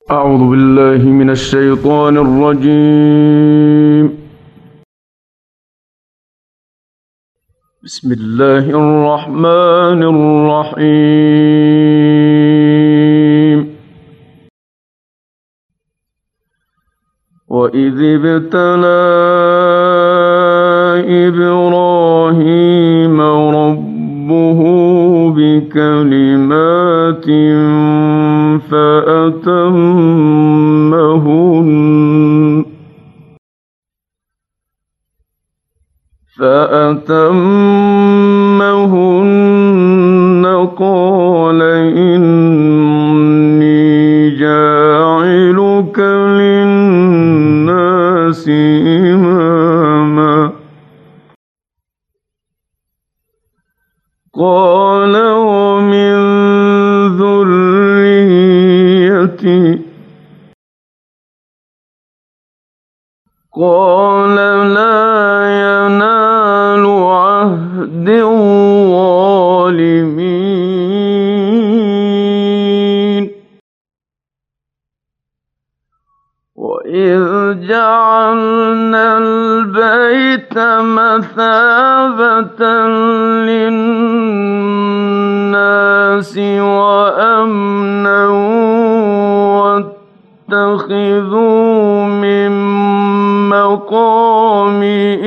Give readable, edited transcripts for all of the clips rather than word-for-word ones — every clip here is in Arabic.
أعوذ بالله من الشيطان الرجيم. بسم الله الرحمن الرحيم. وإذ ابتلى إبراهيم ربه بكلمات فأتمهن قال إني جاعلك للناس إماما قال ومن ذريتي قال لا ينال عهد الظالمين وإذ جعلنا البيت مثابة للناس وأمنا واتخذوا من مقام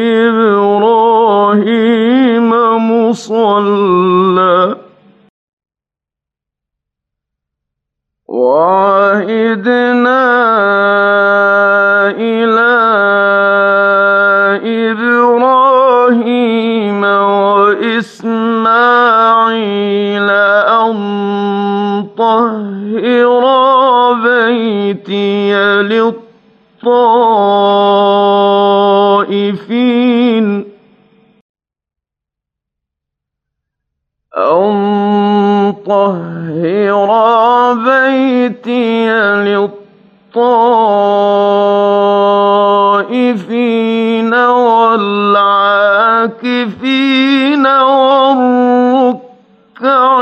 إبراهيم مصلى وعهدنا إلى إبراهيم وإسماعيل أن طهرا بيتي للطائفين والعاكفين والركع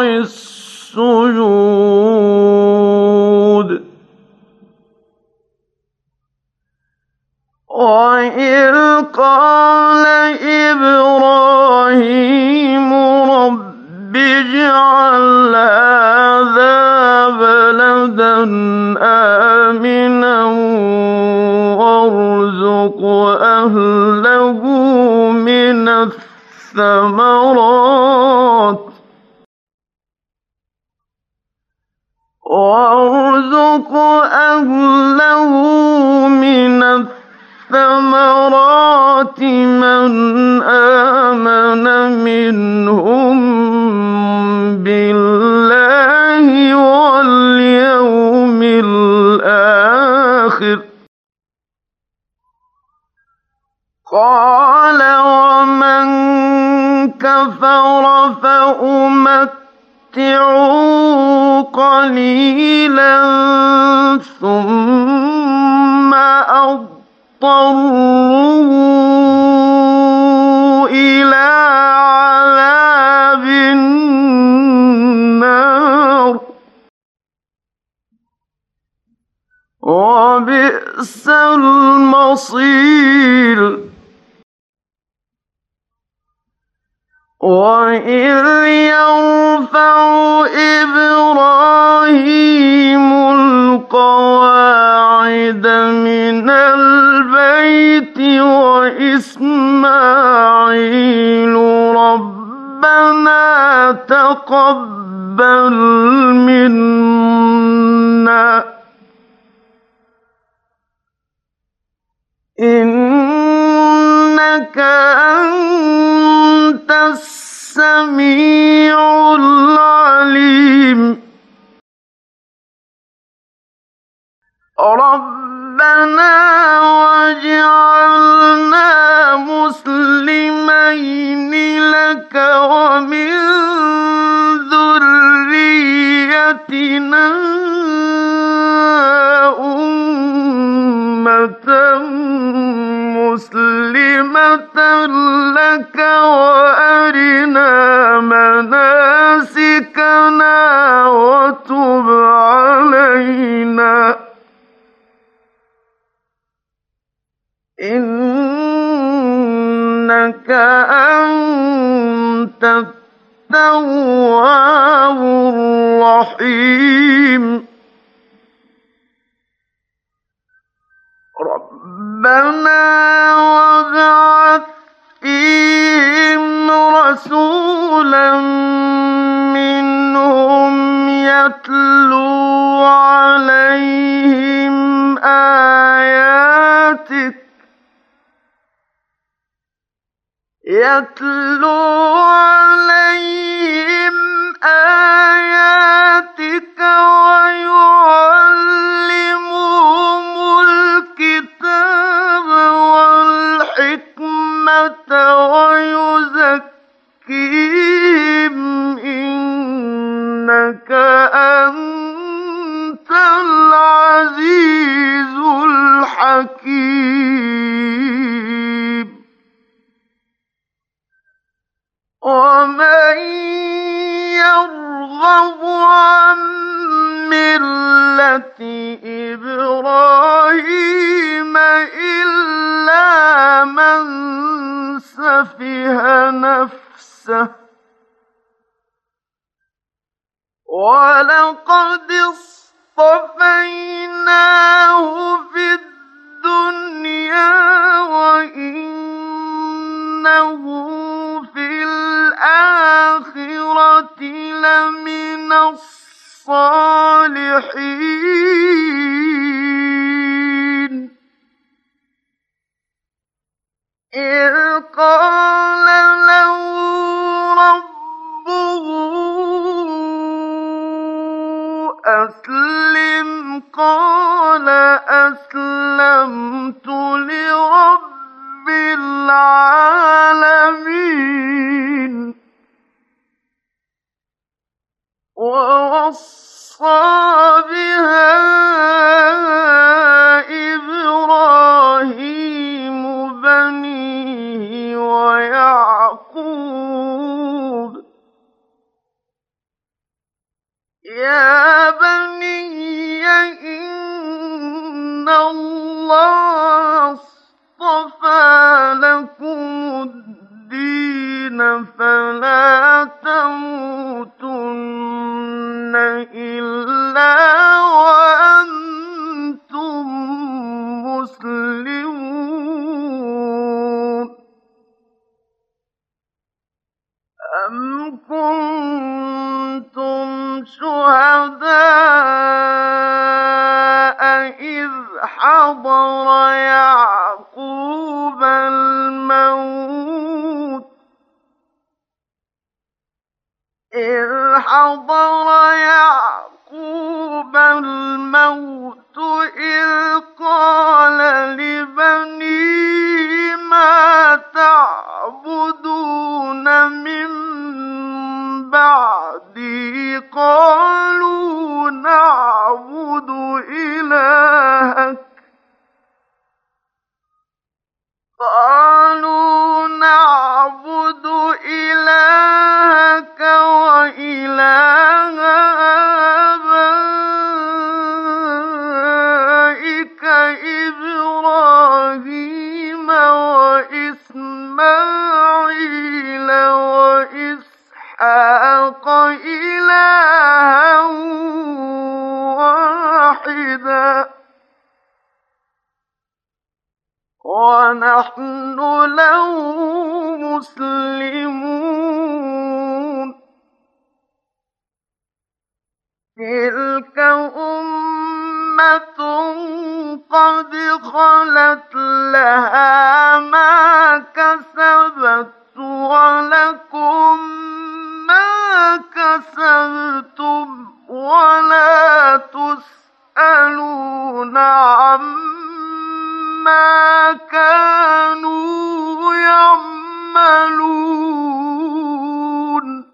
السجود وإذ قال إبراهيم رب اجعل هذا بلدا آمنا وارزق أهله من الثمرات من آمن منهم بالله واليوم الآخر قال ومن كفر فأمتعه قليلا ثم أضطره إلى عذاب النار وبئس المصير وإذ يرفع إبراهيم القواعد من البيت وإسماعيل ربنا تقبل منا إنك أنت السميع العليم ربنا واجعلنا مسلمين لك ومن ذريتنا أمة مسلمة لك وأرنا مناسكنا وتب علينا إِنَّكَ أَنتَ التَّوَّابُ الرَّحِيمُ رَبَّنَا وَابْعَثْ فِيهِمْ رَسُولًا مِّنْهُمْ يَتْلُو عَلَيْهِمْ آيَاتِكَ وَيُعَلِّمُهُمُ الْكِتَابَ وَالْحِكْمَةَ وَيُزَكِّيهِمْ ۚ إِنَّكَ أَنتَ الْعَزِيزُ الْحَكِيمُ وَمَن يَرْغَبُ عَن مِّلَّةِ إِبْرَاهِيمَ إِلَّا مَن سَفِهَ نَفْسَهُ وَلَقَدِ اصْطَفَيْنَاهُ فِي الدُّنْيَا وَإِنَّهُ فِي الْآخِرَةِ لَمِنَ الصَّالِحِينَ إِذْ قَالَ لَهُ رَبُّهُ أَسْلِمْ قَالَ أَسْلَمْتُ لِرَبِّ الْعَالَمِينَ وَوَصَّىٰ بِهَا إِبْرَاهِيمُ بَنِيهِ وَيَعْقُوبُ يَا بَنِيَّ إِنَّ اللَّهَ اصْطَفَىٰ لَكُمُ الدِّينَ فَلَا تَمُوتُنَّ إِلَّا وَأَنتُم مُّسْلِمُونَ أَمْ كُنتُمْ شُهَدَاءَ إِذْ حَضَرَ يَعْقُوبَ الْمَوْتُ إِذْ قَالَ لِبَنِيهِ مَا تَعْبُدُونَ مِن بَعْدِي قَالُوا نَعْبُدُ إِلَٰهَكَ وَإِلَٰهَ آبَائِكَ إِبْرَاهِيمَ وَإِسْمَاعِيلَ وَإِسْحَاقَ إِلَٰهًا وَاحِدًا وَنَحْنُ لَهُ مُسْلِمُونَ تِلْكَ أُمَّةٌ قَدْ خَلَتْ لَهَا مَا كَسَبَتْ وَلَكُم مَّا كَسَبْتُمْ وَلَا تُسْأَلُونَ عَمَّا كَانُوا يَعْمَلُونَ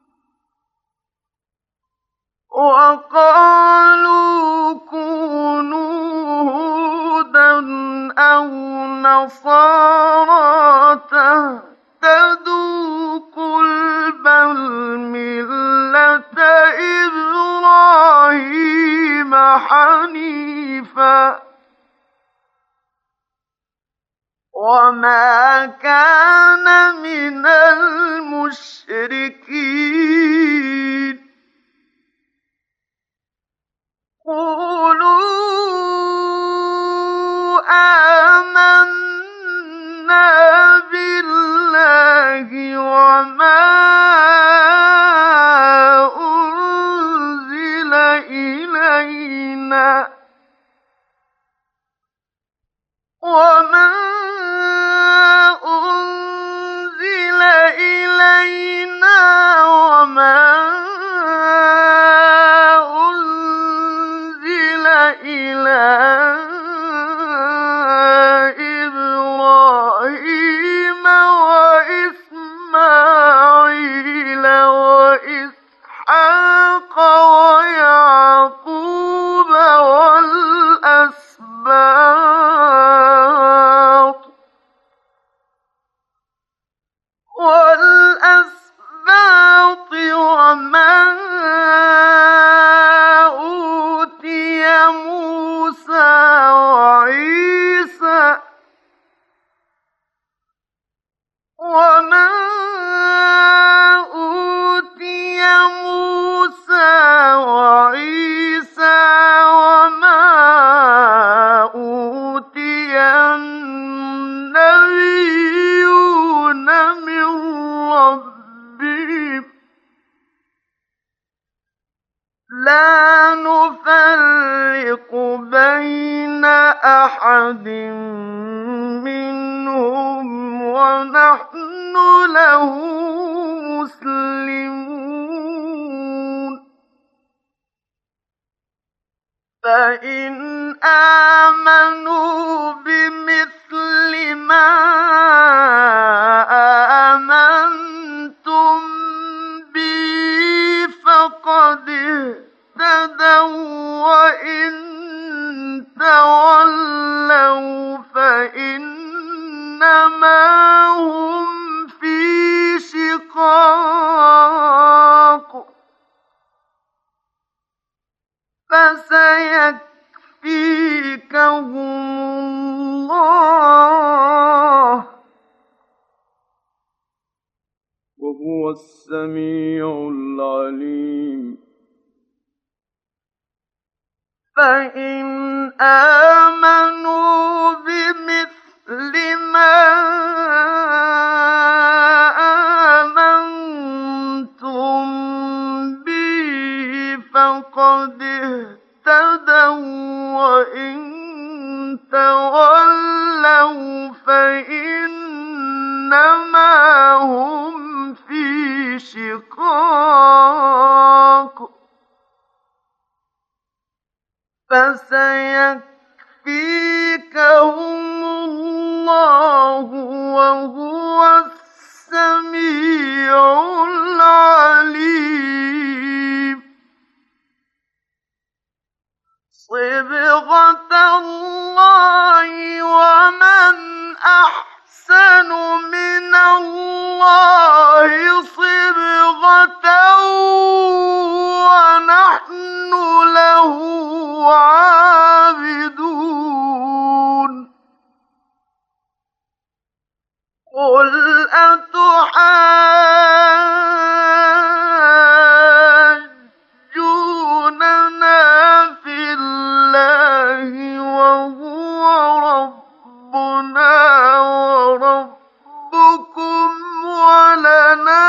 وَقَالُوا كُونُوا هُودًا أَوْ نَصَارَىٰ تَهْتَدُوا ۗ قُلْ بَلْ مِلَّةَ إِبْرَاهِيمَ حَنِيفًا وما كان من المشركين قولوا آمنا بالله وما أنزل إلينا وما أنزل إلينا وما أنزل إلى إبراهيم وإسماعيل وإسحاق ويعقوب والأسباط وما أوتي موسى وعيسى وما أوتي النبيون من ربهم لا نفرق بين أحد منهم ونحن له مسلمون فإن آمنوا بمثل ما آمنتم به فقد اهتدوا وإن تولوا فإنما هم في شقاق فسيكفيكهم الله وهو السميع العليم فإن آمنوا بمثل ما آمنتم به فقد اهتدوا وإن تولوا فإنما هم في شقاق فسيكفيكهم الله وهو السميع العليم صبغة الله ومن أحسن من الله صبغة ونحن له عابدون قل أتحاجوننا في الله وهو ربنا وربكم ولنا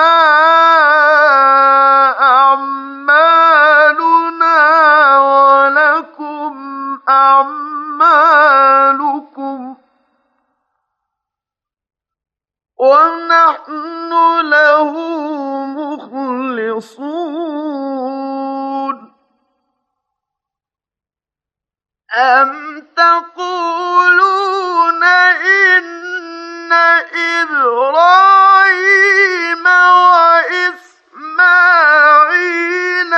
أعمالنا ولكم أعمالكم ونحن له مخلصون أم تقولون إن إبراهيم وإسماعيل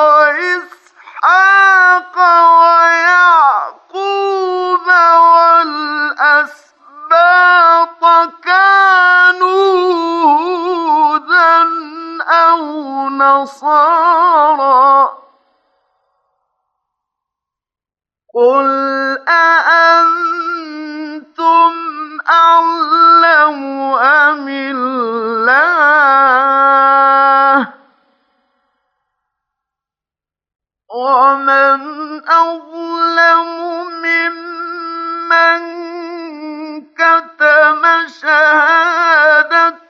وإسحاق ويعقوب والأسباط كانوا هودا أو نصارى قل أأنتم ومن أظلم ممن كتم شهادة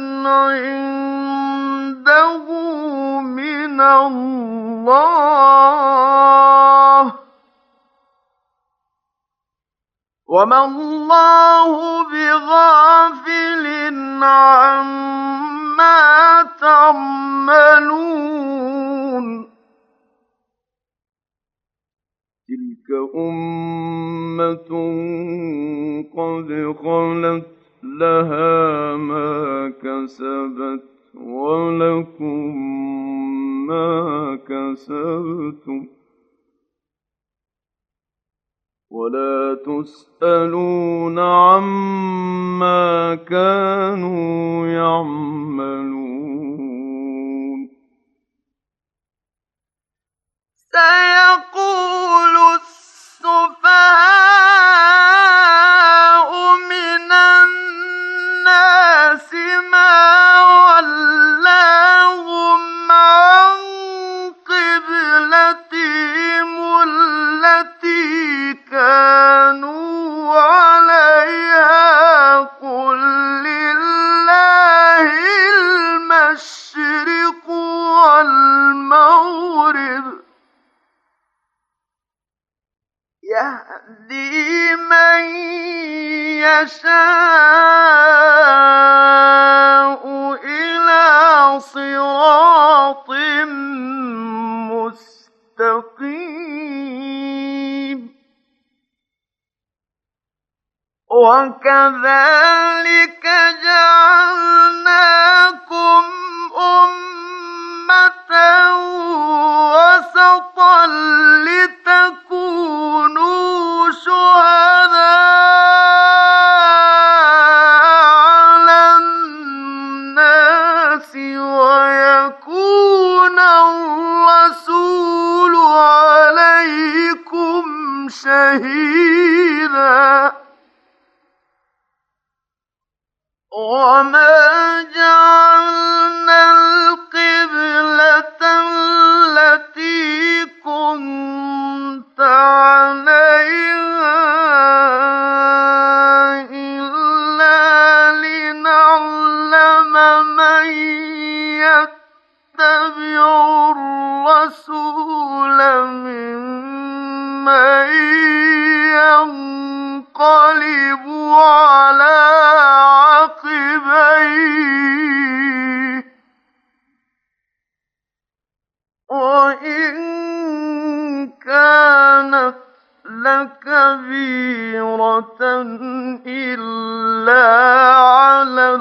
عنده من الله وما الله بغافل عما تعملون تلك أمة قد خلت لها ما كسبت ولكم ما كسبتم ولا تسألون عما كانوا يعملون سيقول السفهاء من الناس ما ولاهم عن قبلتهم التي كانوا عليها قل لله المشرق والمغرب يهدي من يشاء إلى صراط مستقيم وكذلك جعلناكم أمة وسطا لتكونوا شهداء على الناس ويكون الرسول عليكم شهيدا وما جعلنا القبلة التي كنت عليها إلا لنعلم من يتبع الرسول ممن ينقلب على عقبيه وإن كانت لكبيرة إلا على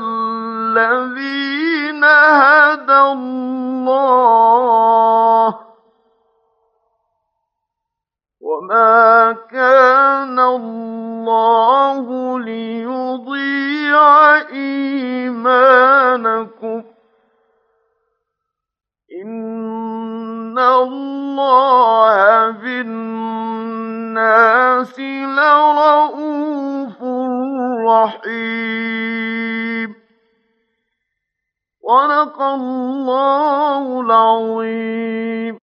الذين هدى الله وما كان الله ليضيع إيمانكم إن الله بالناس لرءوف رحيم صدق الله العظيم.